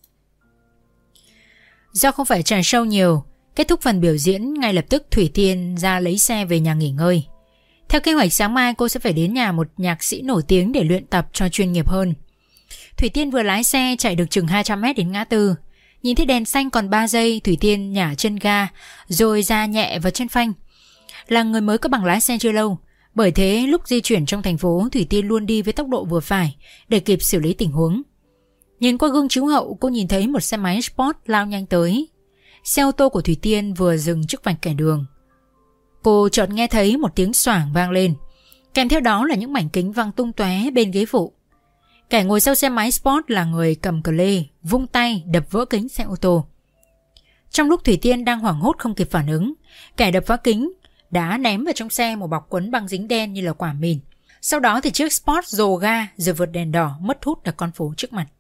Do không phải trà show nhiều, kết thúc phần biểu diễn ngay lập tức Thủy Tiên ra lấy xe về nhà nghỉ ngơi. Theo kế hoạch sáng mai cô sẽ phải đến nhà một nhạc sĩ nổi tiếng để luyện tập cho chuyên nghiệp hơn. Thủy Tiên vừa lái xe chạy được chừng hai trăm mét đến ngã tư. Nhìn thấy đèn xanh còn ba giây, Thủy Tiên nhả chân ga rồi ra nhẹ vào chân phanh. Là người mới có bằng lái xe chưa lâu, bởi thế lúc di chuyển trong thành phố, Thủy Tiên luôn đi với tốc độ vừa phải để kịp xử lý tình huống. Nhìn qua gương chiếu hậu, cô nhìn thấy một xe máy Sport lao nhanh tới. Xe ô tô của Thủy Tiên vừa dừng trước vạch kẻ đường. Cô chợt nghe thấy một tiếng xoảng vang lên, kèm theo đó là những mảnh kính văng tung tóe bên ghế phụ. Kẻ ngồi sau xe máy Sport là người cầm cờ lê, vung tay đập vỡ kính xe ô tô. Trong lúc Thủy Tiên đang hoảng hốt không kịp phản ứng, kẻ đập phá kính đã ném vào trong xe một bọc quấn băng dính đen như là quả mìn. Sau đó thì chiếc Sport rồ ga rồi vượt đèn đỏ mất hút ở con phố trước mặt.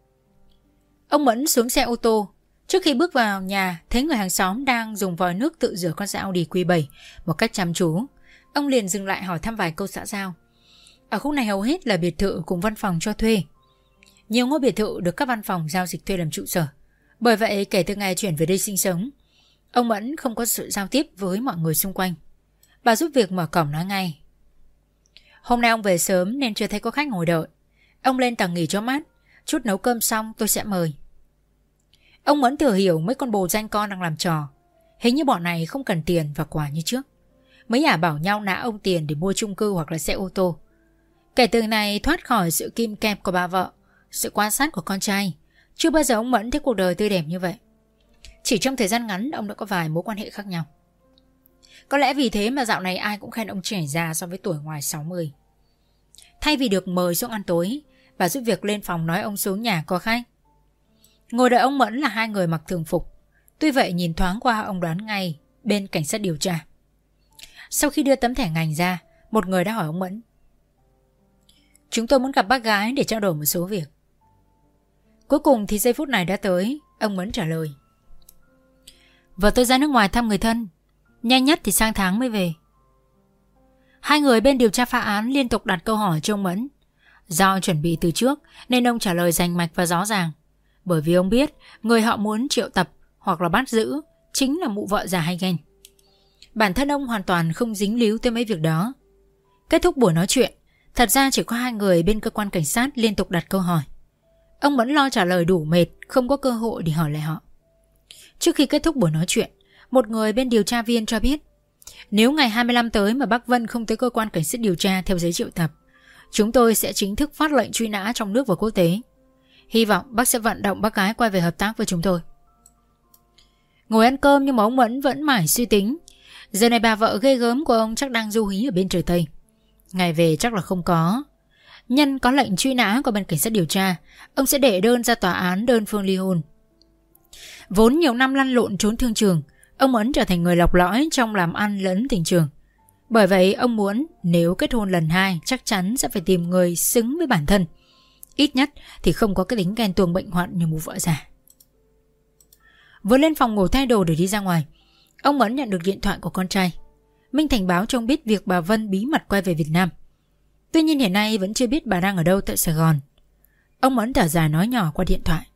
Ông Mẫn xuống xe ô tô. Trước khi bước vào nhà, thấy người hàng xóm đang dùng vòi nước tự rửa con xe Audi Q bảy một cách chăm chú. Ông liền dừng lại hỏi thăm vài câu xã giao. Ở khu này hầu hết là biệt thự cùng văn phòng cho thuê. Nhiều ngôi biệt thự được các văn phòng giao dịch thuê làm trụ sở. Bởi vậy kể từ ngày chuyển về đây sinh sống, ông Mẫn không có sự giao tiếp với mọi người xung quanh. Bà giúp việc mở cổng nói ngay. Hôm nay ông về sớm nên chưa thấy có khách ngồi đợi. Ông lên tầng nghỉ cho mát. Chút nấu cơm xong tôi sẽ mời. Ông Mẫn thừa hiểu mấy con bồ danh con đang làm trò. Hình như bọn này không cần tiền và quà như trước. Mấy ả bảo nhau nã ông tiền để mua chung cư hoặc là xe ô tô. Kể từ này thoát khỏi sự kim kẹp của bà vợ, sự quan sát của con trai, chưa bao giờ ông Mẫn thấy cuộc đời tươi đẹp như vậy. Chỉ trong thời gian ngắn ông đã có vài mối quan hệ khác nhau. Có lẽ vì thế mà dạo này ai cũng khen ông trẻ già so với tuổi ngoài sáu mươi. Thay vì được mời xuống ăn tối, bà giúp việc lên phòng nói ông xuống nhà có khách. Ngồi đợi ông Mẫn là hai người mặc thường phục. Tuy vậy nhìn thoáng qua ông đoán ngay bên cảnh sát điều tra. Sau khi đưa tấm thẻ ngành ra, một người đã hỏi ông Mẫn. Chúng tôi muốn gặp bác gái để trao đổi một số việc. Cuối cùng thì giây phút này đã tới. Ông Mẫn trả lời. Vợ tôi ra nước ngoài thăm người thân, nhanh nhất thì sang tháng mới về. Hai người bên điều tra phá án liên tục đặt câu hỏi cho ông Mẫn. Do chuẩn bị từ trước nên ông trả lời rành mạch và rõ ràng. Bởi vì ông biết người họ muốn triệu tập hoặc là bắt giữ chính là mụ vợ già hay ghen. Bản thân ông hoàn toàn không dính líu tới mấy việc đó. Kết thúc buổi nói chuyện, thật ra chỉ có hai người bên cơ quan cảnh sát liên tục đặt câu hỏi. Ông Mẫn lo trả lời đủ mệt, không có cơ hội để hỏi lại họ. Trước khi kết thúc buổi nói chuyện, một người bên điều tra viên cho biết nếu ngày hai mươi lăm tới mà bác Vân không tới cơ quan cảnh sát điều tra theo giấy triệu tập, chúng tôi sẽ chính thức phát lệnh truy nã trong nước và quốc tế. Hy vọng bác sẽ vận động bác gái quay về hợp tác với chúng tôi. Ngồi ăn cơm nhưng mà ông Mẫn vẫn mải suy tính. Giờ này bà vợ ghê gớm của ông chắc đang du hí ở bên trời Tây. Ngày về chắc là không có. Nhân có lệnh truy nã của bên cảnh sát điều tra, ông sẽ đệ đơn ra tòa án đơn phương ly hôn. Vốn nhiều năm lăn lộn trốn thương trường, ông Mẫn trở thành người lọc lõi trong làm ăn lẫn tình trường. Bởi vậy ông muốn nếu kết hôn lần hai chắc chắn sẽ phải tìm người xứng với bản thân. Ít nhất thì không có cái tính ghen tuông bệnh hoạn như mụ vợ già. Vừa lên phòng ngủ thay đồ để đi ra ngoài, ông Mẫn nhận được điện thoại của con trai. Minh Thành báo cho ông biết việc bà Vân bí mật quay về Việt Nam. Tuy nhiên hiện nay vẫn chưa biết bà đang ở đâu tại Sài Gòn. Ông Mẫn thở dài nói nhỏ qua điện thoại.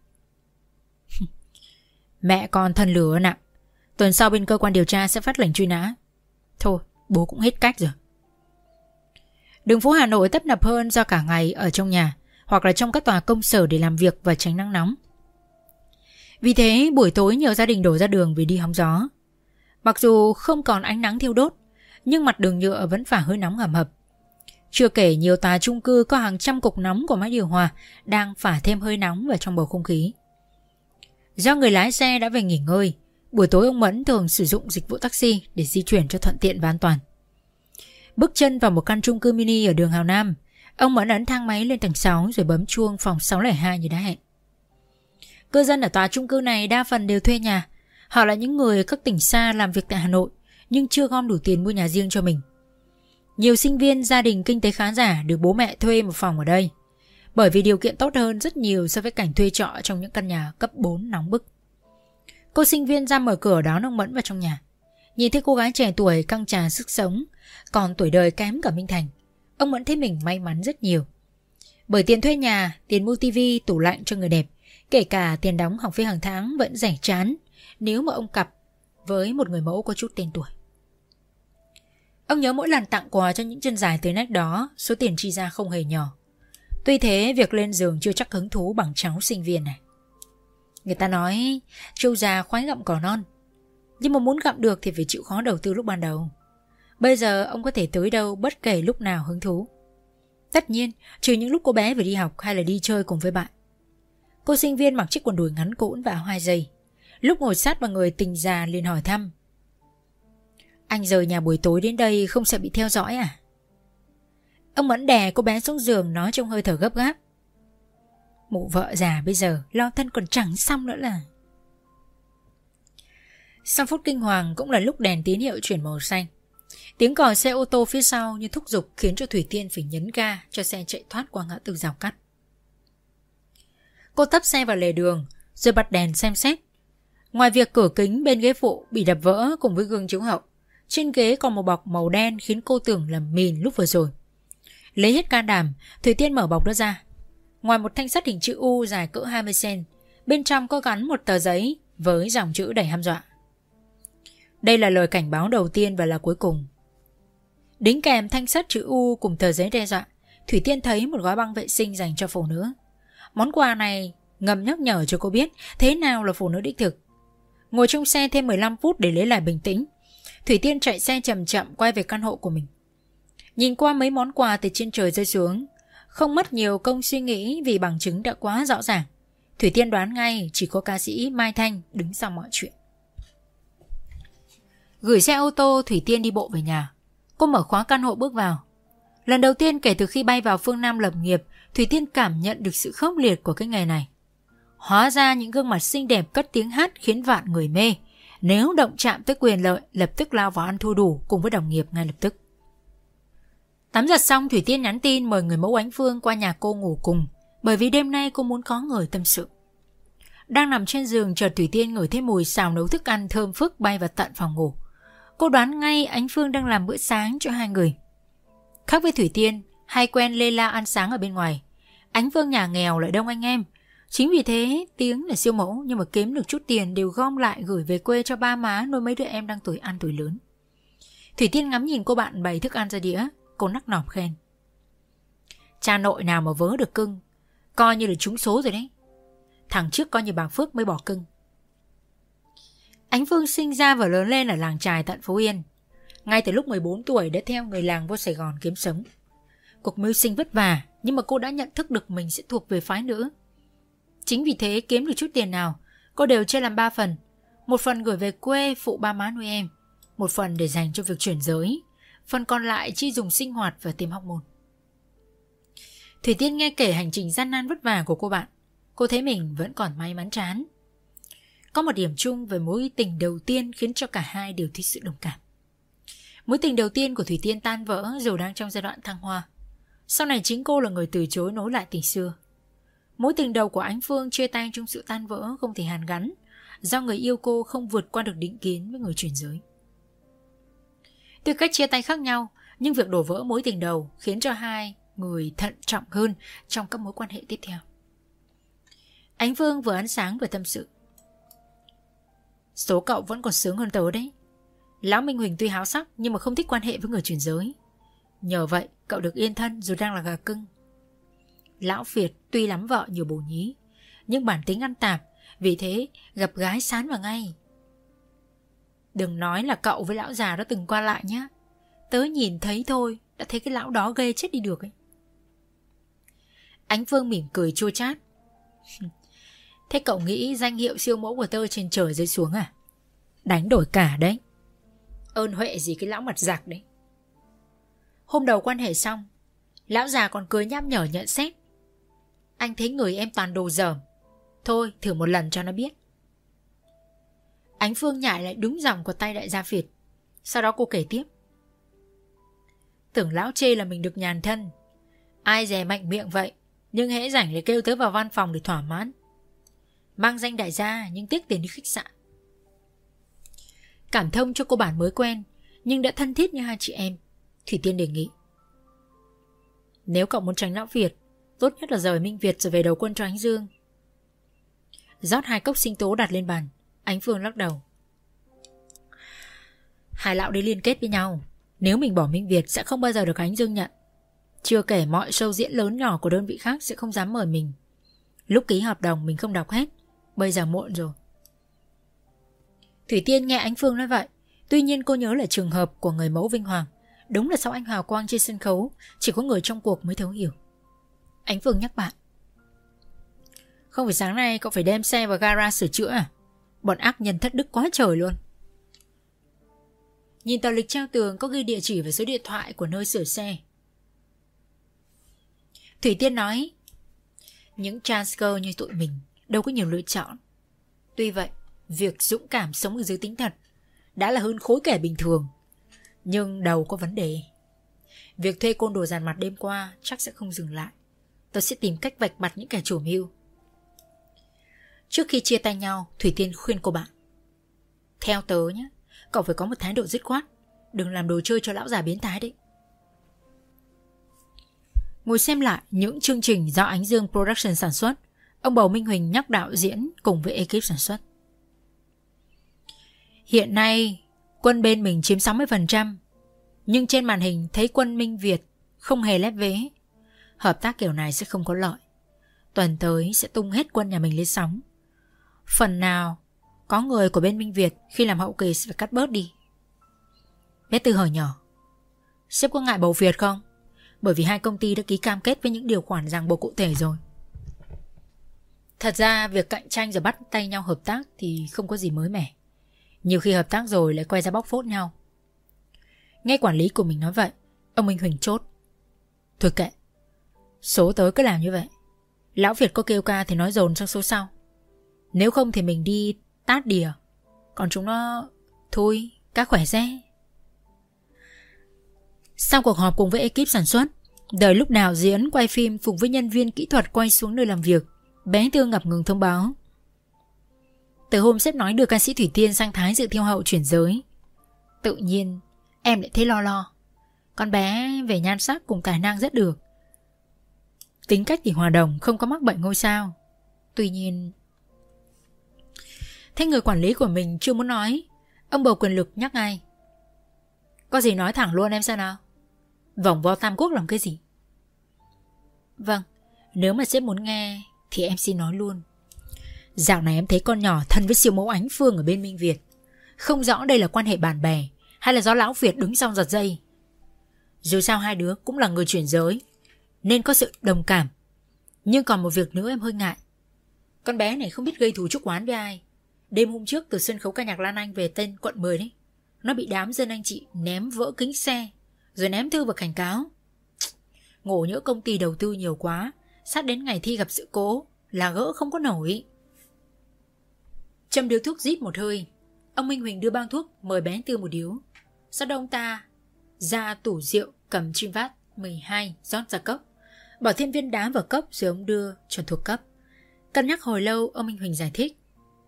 Mẹ con thân lửa nặng. Tuần sau bên cơ quan điều tra sẽ phát lệnh truy nã. Thôi bố cũng hết cách rồi. Đường phố Hà Nội tấp nập hơn do cả ngày ở trong nhà hoặc là trong các tòa công sở để làm việc và tránh nắng nóng. Vì thế buổi tối nhiều gia đình đổ ra đường vì đi hóng gió. Mặc dù không còn ánh nắng thiêu đốt, nhưng mặt đường nhựa vẫn phả hơi nóng hầm hập. Chưa kể nhiều tòa chung cư có hàng trăm cục nóng của máy điều hòa đang phả thêm hơi nóng vào trong bầu không khí. Do người lái xe đã về nghỉ ngơi, buổi tối ông Mẫn thường sử dụng dịch vụ taxi để di chuyển cho thuận tiện và an toàn. Bước chân vào một căn chung cư mini ở đường Hào Nam, ông Mẫn ấn thang máy lên tầng sáu rồi bấm chuông phòng sáu không hai như đã hẹn. Cư dân ở tòa chung cư này đa phần đều thuê nhà. Họ là những người ở các tỉnh xa làm việc tại Hà Nội nhưng chưa gom đủ tiền mua nhà riêng cho mình. Nhiều sinh viên gia đình kinh tế khá giả được bố mẹ thuê một phòng ở đây, bởi vì điều kiện tốt hơn rất nhiều so với cảnh thuê trọ trong những căn nhà cấp bốn nóng bức. Cô sinh viên ra mở cửa đón ông Mẫn vào trong nhà. Nhìn thấy cô gái trẻ tuổi căng tràn sức sống, còn tuổi đời kém cả Minh Thành, ông Mẫn thấy mình may mắn rất nhiều. Bởi tiền thuê nhà, tiền mua tivi, tủ lạnh cho người đẹp, kể cả tiền đóng học phí hàng tháng vẫn rẻ chán nếu mà ông cặp với một người mẫu có chút tên tuổi. Ông nhớ mỗi lần tặng quà cho những chân dài tới nách đó, số tiền chi ra không hề nhỏ. Tuy thế, việc lên giường chưa chắc hứng thú bằng cháu sinh viên này. Người ta nói trâu già khoái gặm cỏ non, nhưng mà muốn gặm được thì phải chịu khó đầu tư lúc ban đầu. Bây giờ ông có thể tới đâu bất kể lúc nào hứng thú. Tất nhiên, trừ những lúc cô bé phải đi học hay là đi chơi cùng với bạn. Cô sinh viên mặc chiếc quần đùi ngắn cũn và áo hai giây. Lúc ngồi sát vào người tình già liền hỏi thăm: "Anh rời nhà buổi tối đến đây không sợ bị theo dõi à?" Ông Mẫn đè cô bé xuống giường nói trong hơi thở gấp gáp: "Mụ vợ già bây giờ lo thân còn chẳng xong nữa là." Sau phút kinh hoàng cũng là lúc đèn tín hiệu chuyển màu xanh. Tiếng còi xe ô tô phía sau như thúc giục khiến cho Thủy Tiên phải nhấn ga cho xe chạy thoát qua ngã tư rào cắt. Cô tấp xe vào lề đường rồi bật đèn xem xét. Ngoài việc cửa kính bên ghế phụ bị đập vỡ cùng với gương chiếu hậu, trên ghế còn một bọc màu đen khiến cô tưởng là mìn lúc vừa rồi. Lấy hết can đảm, Thủy Tiên mở bọc đó ra. Ngoài một thanh sắt hình chữ U dài cỡ hai mươi xăng-ti-mét, bên trong có gắn một tờ giấy với dòng chữ đầy hăm dọa. Đây là lời cảnh báo đầu tiên và là cuối cùng. Đính kèm thanh sắt chữ U cùng tờ giấy đe dọa, Thủy Tiên thấy một gói băng vệ sinh dành cho phụ nữ. Món quà này ngầm nhắc nhở cho cô biết thế nào là phụ nữ đích thực. Ngồi trong xe thêm mười lăm phút để lấy lại bình tĩnh, Thủy Tiên chạy xe chậm chậm quay về căn hộ của mình. Nhìn qua mấy món quà từ trên trời rơi xuống, không mất nhiều công suy nghĩ vì bằng chứng đã quá rõ ràng. Thủy Tiên đoán ngay chỉ có ca sĩ Mai Thanh đứng sau mọi chuyện. Gửi xe ô tô, Thủy Tiên đi bộ về nhà. Cô mở khóa căn hộ bước vào. Lần đầu tiên kể từ khi bay vào phương Nam lập nghiệp, Thủy Tiên cảm nhận được sự khốc liệt của cái nghề này. Hóa ra những gương mặt xinh đẹp cất tiếng hát khiến vạn người mê. Nếu động chạm tới quyền lợi, lập tức lao vào ăn thua đủ cùng với đồng nghiệp ngay lập tức. Tắm giặt xong, Thủy Tiên nhắn tin mời người mẫu Ánh Phương qua nhà cô ngủ cùng, bởi vì đêm nay cô muốn có người tâm sự. Đang nằm trên giường, chợt Thủy Tiên ngửi thấy mùi xào nấu thức ăn thơm phức bay vào tận phòng ngủ. Cô đoán ngay Ánh Phương đang làm bữa sáng cho hai người. Khác với Thủy Tiên, hay quen lê la ăn sáng ở bên ngoài, Ánh Phương nhà nghèo lại đông anh em. Chính vì thế, tiếng là siêu mẫu nhưng mà kiếm được chút tiền đều gom lại gửi về quê cho ba má nuôi mấy đứa em đang tuổi ăn tuổi lớn. Thủy Tiên ngắm nhìn cô bạn bày thức ăn ra đĩa, cô nắc nỏm khen: "Cha nội nào mà vớ được cưng, coi như là trúng số rồi đấy. Thằng trước coi như bà Phước mới bỏ cưng." Ánh Phương sinh ra và lớn lên ở làng chài tận Phú Yên. Ngay từ lúc mười bốn tuổi đã theo người làng vô Sài Gòn kiếm sống. Cuộc mưu sinh vất vả, nhưng mà cô đã nhận thức được mình sẽ thuộc về phái nữ. Chính vì thế, kiếm được chút tiền nào, cô đều chia làm ba phần. Một phần gửi về quê phụ ba má nuôi em, một phần để dành cho việc chuyển giới, phần còn lại chi dùng sinh hoạt và tìm hormone. Thủy Tiên nghe kể hành trình gian nan vất vả của cô bạn, cô thấy mình vẫn còn may mắn chán. Có một điểm chung về mối tình đầu tiên khiến cho cả hai đều thấy sự đồng cảm. Mối tình đầu tiên của Thủy Tiên tan vỡ dù đang trong giai đoạn thăng hoa. Sau này chính cô là người từ chối nối lại tình xưa. Mối tình đầu của Ánh Phương chia tay trong sự tan vỡ không thể hàn gắn, do người yêu cô không vượt qua được định kiến với người chuyển giới. Từ cách chia tay khác nhau, nhưng việc đổ vỡ mối tình đầu khiến cho hai người thận trọng hơn trong các mối quan hệ tiếp theo. Ánh Phương vừa ăn sáng vừa tâm sự: "Số cậu vẫn còn sướng hơn tớ đấy. Lão Minh Huỳnh tuy háo sắc nhưng mà không thích quan hệ với người chuyển giới. Nhờ vậy cậu được yên thân dù đang là gà cưng. Lão Việt tuy lắm vợ nhiều bồ nhí, nhưng bản tính ăn tạp, vì thế gặp gái sán vào ngay. Đừng nói là cậu với lão già đó từng qua lại nhé. Tớ nhìn thấy thôi đã thấy cái lão đó ghê chết đi được ấy." Ánh Phương mỉm cười chua chát: Thế cậu nghĩ danh hiệu siêu mẫu của tôi trên trời rơi xuống à? Đánh đổi cả đấy. Ơn huệ gì cái lão mặt giặc đấy. Hôm đầu quan hệ xong, lão già còn cười nham nhở nhận xét. Anh thấy người em toàn đồ dởm. Thôi thử một lần cho nó biết. Ánh Phương nhại lại đúng dòng của tay đại gia Việt. Sau đó cô kể tiếp. Tưởng lão chê là mình được nhàn thân. Ai dè mạnh miệng vậy, nhưng hễ rảnh lại kêu tớ vào văn phòng để thỏa mãn. Mang danh đại gia nhưng tiếc tiền đi khách sạn. Cảm thông cho cô bạn mới quen, nhưng đã thân thiết như hai chị em, Thủy Tiên đề nghị. Nếu cậu muốn tránh lão Việt, tốt nhất là rời Minh Việt rồi về đầu quân cho Ánh Dương. Rót hai cốc sinh tố đặt lên bàn. Ánh Phương lắc đầu. Hai lão đấy liên kết với nhau. Nếu mình bỏ Minh Việt sẽ không bao giờ được Ánh Dương nhận. Chưa kể mọi show diễn lớn nhỏ của đơn vị khác sẽ không dám mời mình. Lúc ký hợp đồng mình không đọc hết, bây giờ muộn rồi. Thủy Tiên nghe Ánh Phương nói vậy, tuy nhiên cô nhớ là trường hợp của người mẫu Vinh Hoàng. Đúng là sau anh hào quang trên sân khấu, chỉ có người trong cuộc mới thấu hiểu. Ánh Phương nhắc bạn. Không phải sáng nay cậu phải đem xe vào gara sửa chữa à? Bọn ác nhân thất đức quá trời luôn. Nhìn tờ lịch treo tường có ghi địa chỉ và số điện thoại của nơi sửa xe. Thủy Tiên nói, những transfer như tụi mình đâu có nhiều lựa chọn. Tuy vậy, việc dũng cảm sống ở dưới tính thật đã là hơn khối kẻ bình thường. Nhưng đầu có vấn đề. Việc thuê côn đồ dàn mặt đêm qua chắc sẽ không dừng lại. Tôi sẽ tìm cách vạch mặt những kẻ chủ mưu. Trước khi chia tay nhau, Thủy Tiên khuyên cô bạn. Theo tớ nhé, cậu phải có một thái độ dứt khoát. Đừng làm đồ chơi cho lão già biến thái đấy. Ngồi xem lại những chương trình do Ánh Dương Production sản xuất, ông Bầu Minh Huỳnh nhắc đạo diễn cùng với ekip sản xuất. Hiện nay, quân bên mình chiếm sáu mươi phần trăm, nhưng trên màn hình thấy quân Minh Việt không hề lép vế. Hợp tác kiểu này sẽ không có lợi. Tuần tới sẽ tung hết quân nhà mình lên sóng. Phần nào có người của bên Minh Việt khi làm hậu kỳ sẽ phải cắt bớt đi. Bé Tư hỏi nhỏ, sếp có ngại bầu Việt không? Bởi vì hai công ty đã ký cam kết với những điều khoản ràng buộc cụ thể rồi. Thật ra việc cạnh tranh rồi bắt tay nhau hợp tác thì không có gì mới mẻ. Nhiều khi hợp tác rồi lại quay ra bóc phốt nhau. Nghe quản lý của mình nói vậy, ông Minh Huỳnh chốt. Thôi kệ, số tới cứ làm như vậy. Lão Việt có kêu ca thì nói dồn sang số sau. Nếu không thì mình đi tát đìa. Còn chúng nó... Thôi, các khỏe xe. Sau cuộc họp cùng với ekip sản xuất, đợi lúc nào diễn quay phim cùng với nhân viên kỹ thuật quay xuống nơi làm việc, bé Tư ngập ngừng thông báo. Từ hôm sếp nói đưa ca sĩ Thủy Tiên sang Thái dự thiêu hậu chuyển giới, tự nhiên em lại thấy lo lo. Con bé về nhan sắc cùng tài năng rất được. Tính cách thì hòa đồng, không có mắc bệnh ngôi sao. Tuy nhiên... Thế người quản lý của mình chưa muốn nói, ông Bầu quyền lực nhắc ngay. Có gì nói thẳng luôn em xem nào. Vòng vo Tam Quốc làm cái gì? Vâng, nếu mà sếp muốn nghe thì em xin nói luôn. Dạo này em thấy con nhỏ thân với siêu mẫu Ánh Phương ở bên Minh Việt. Không rõ đây là quan hệ bạn bè hay là do lão Việt đứng sau giật dây. Dù sao hai đứa cũng là người chuyển giới nên có sự đồng cảm. Nhưng còn một việc nữa em hơi ngại. Con bé này không biết gây thù chuốc oán với ai. Đêm hôm trước từ sân khấu ca nhạc Lan Anh về tên quận mười đấy, nó bị đám dân anh chị ném vỡ kính xe rồi ném thư và cảnh cáo. Ngộ nhỡ công ty đầu tư nhiều quá, sát đến ngày thi gặp sự cố là gỡ không có nổi. Châm điếu thuốc rít một hơi, ông Minh Huỳnh đưa bao thuốc mời bé Tư một điếu. Sau đó ông ta ra tủ rượu cầm chim vát mười hai rót ra cốc, bỏ thêm viên đá vào cốc rồi ông đưa cho thuộc cấp. Cân nhắc hồi lâu, ông Minh Huỳnh giải thích.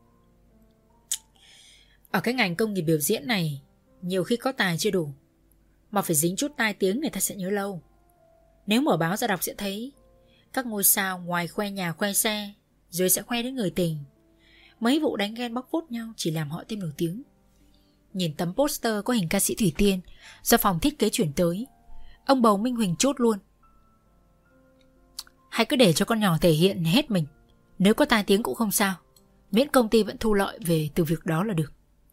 Ở cái ngành công nghiệp biểu diễn này, nhiều khi có tài chưa đủ, mà phải dính chút tai tiếng người ta sẽ nhớ lâu. Nếu mở báo ra đọc sẽ thấy các ngôi sao ngoài khoe nhà khoe xe rồi sẽ khoe đến người tình. Mấy vụ đánh ghen bóc phốt nhau chỉ làm họ thêm nổi tiếng. Nhìn tấm poster có hình ca sĩ Thủy Tiên do phòng thiết kế chuyển tới, ông Bầu Minh Huỳnh chốt luôn. Hãy cứ để cho con nhỏ thể hiện hết mình. Nếu có tai tiếng cũng không sao, miễn công ty vẫn thu lợi về từ việc đó là được.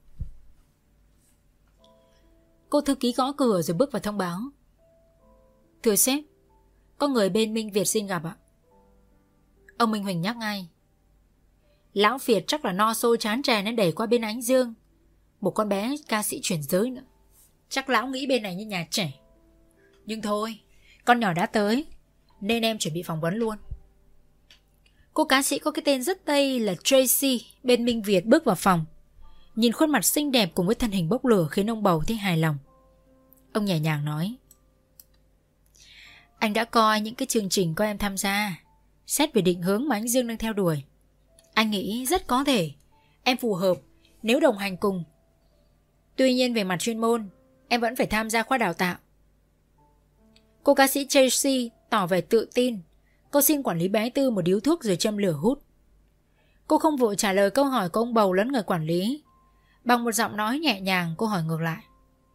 Cô thư ký gõ cửa rồi bước vào thông báo. Thưa sếp, có người bên Minh Việt xin gặp ạ. Ông Minh Huỳnh nhắc ngay. Lão Việt chắc là no xôi chán chè nên đẩy qua bên Ánh Dương một con bé ca sĩ chuyển giới nữa. Chắc lão nghĩ bên này như nhà trẻ. Nhưng thôi, con nhỏ đã tới nên em chuẩn bị phỏng vấn luôn. Cô ca sĩ có cái tên rất Tây là Tracy bên Minh Việt bước vào phòng. Nhìn khuôn mặt xinh đẹp cùng với thân hình bốc lửa khiến ông bầu thấy hài lòng. Ông nhẹ nhàng nói: Anh đã coi những cái chương trình có em tham gia. Xét về định hướng mà anh Dương đang theo đuổi, anh nghĩ rất có thể em phù hợp nếu đồng hành cùng. Tuy nhiên về mặt chuyên môn, em vẫn phải tham gia khóa đào tạo. Cô ca sĩ Tracy tỏ vẻ tự tin. Cô xin quản lý bé Tư một điếu thuốc rồi châm lửa hút. Cô không vội trả lời câu hỏi của ông bầu lẫn người quản lý. Bằng một giọng nói nhẹ nhàng, cô hỏi ngược lại: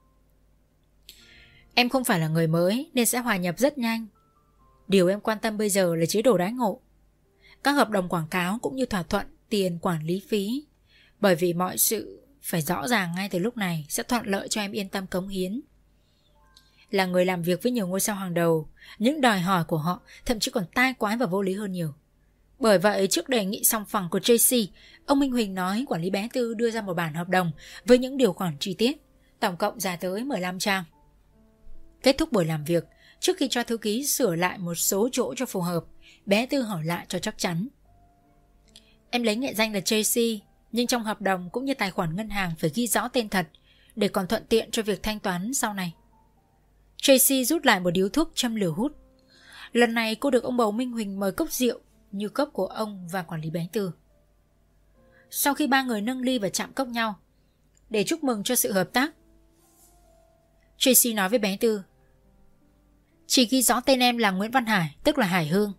Em không phải là người mới nên sẽ hòa nhập rất nhanh. Điều em quan tâm bây giờ là chế độ đãi ngộ, các hợp đồng quảng cáo cũng như thỏa thuận tiền quản lý phí. Bởi vì mọi sự phải rõ ràng ngay từ lúc này sẽ thuận lợi cho em yên tâm cống hiến. Là người làm việc với nhiều ngôi sao hàng đầu, những đòi hỏi của họ thậm chí còn tai quái và vô lý hơn nhiều. Bởi vậy trước đề nghị song phẳng của Tracy, ông Minh Huỳnh nói quản lý bé Tư đưa ra một bản hợp đồng với những điều khoản chi tiết, tổng cộng ra tới mười lăm trang. Kết thúc buổi làm việc, trước khi cho thư ký sửa lại một số chỗ cho phù hợp, bé Tư hỏi lại cho chắc chắn: Em lấy nghệ danh là Tracy, nhưng trong hợp đồng cũng như tài khoản ngân hàng phải ghi rõ tên thật để còn thuận tiện cho việc thanh toán sau này. Tracy rút lại một điếu thuốc châm lửa hút. Lần này cô được ông bầu Minh Huỳnh mời cốc rượu như cốc của ông và quản lý bé Tư. Sau khi ba người nâng ly và chạm cốc nhau để chúc mừng cho sự hợp tác, Tracy nói với bé Tư: Chỉ ghi rõ tên em là Nguyễn Văn Hải, tức là Hải Hương.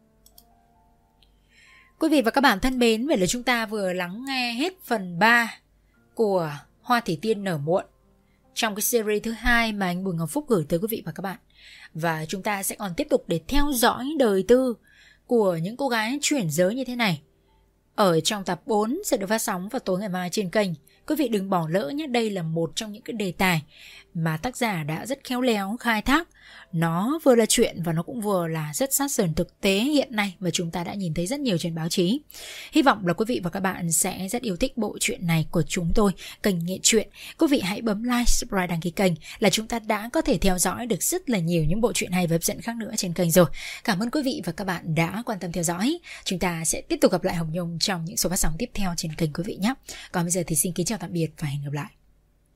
Quý vị và các bạn thân mến, vậy là chúng ta vừa lắng nghe hết phần ba của Hoa Thủy Tiên nở muộn trong cái series thứ hai mà anh Bùi Ngọc Phúc gửi tới quý vị và các bạn. Và chúng ta sẽ còn tiếp tục để theo dõi đời tư của những cô gái chuyển giới như thế này ở trong tập bốn sẽ được phát sóng vào tối ngày mai trên kênh. Quý vị đừng bỏ lỡ nhé, đây là một trong những cái đề tài mà tác giả đã rất khéo léo khai thác. Nó vừa là chuyện và nó cũng vừa là rất sát sườn thực tế hiện nay mà chúng ta đã nhìn thấy rất nhiều trên báo chí. Hy vọng là quý vị và các bạn sẽ rất yêu thích bộ truyện này của chúng tôi, kênh Nghệ Truyện. Quý vị hãy bấm like, subscribe, đăng ký kênh là chúng ta đã có thể theo dõi được rất là nhiều những bộ truyện hay và hấp dẫn khác nữa trên kênh rồi. Cảm ơn quý vị và các bạn đã quan tâm theo dõi. Chúng ta sẽ tiếp tục gặp lại Hồng Nhung trong những số phát sóng tiếp theo trên kênh quý vị nhé. Còn bây giờ thì xin kính chào tạm biệt và hẹn gặp lại.